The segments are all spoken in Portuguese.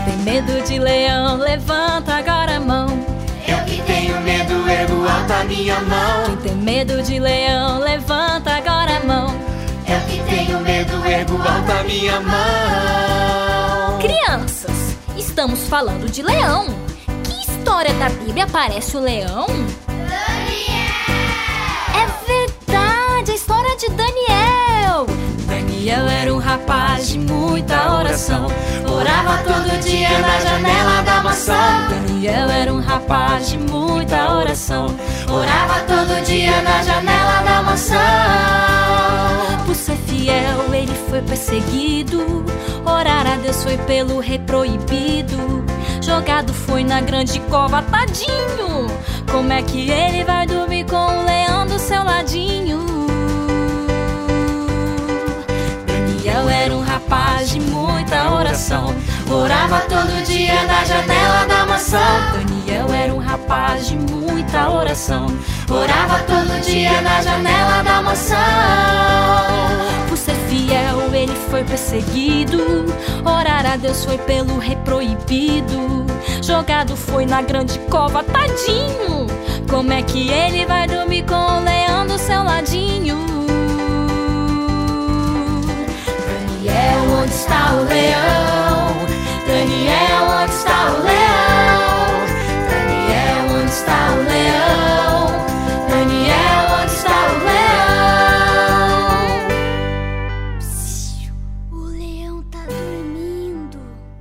tem medo de leão, levanta agora a mão. Eu que tenho medo, ergo alto a minha mão. Quem tem medo de leão, levanta agora a mão. Eu que tenho medo, ergo alto a minha mão. Crianças, estamos falando de leão. Que história da Bíblia aparece o leão? É verdade, a história de Daniel. Daniel era um rapaz de muita oração. Orava todo dia na janela da mansão. Daniel era um rapaz de muita oração. Orava todo dia na janela da mansão. Por ser fiel, ele foi perseguido. Orar a Deus foi pelo rei proibido. Jogado foi na grande cova, tadinho. Como é que ele vai dormir com o leão do seu ladinho? Daniel era um rapaz de muita oração. Orava todo dia na janela da mansão. Daniel era um rapaz de muita oração. Orava todo dia na janela da mansão. Por ser fiel, ele foi perseguido. Orar a Deus foi pelo rei proibido. Jogado foi na grande cova, tadinho. Como é que ele vai dormir com o leão do seu ladinho? Daniel, onde está o leão? Daniel, onde está o leão? Daniel, onde está o leão? Daniel, onde está o leão? O leão tá dormindo.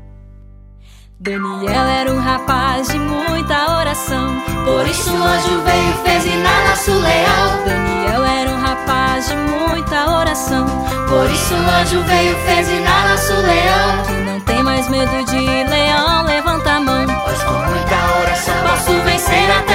Daniel era um rapaz de muita oração. Por isso o anjo veio e fez rinar nosso leão. Daniel era um rapaz de muita oração. Por isso o anjo veio e fez rinar nosso leão. Quem não tem mais medo de leão, levanta a mão. Pois com muita oração posso vencer a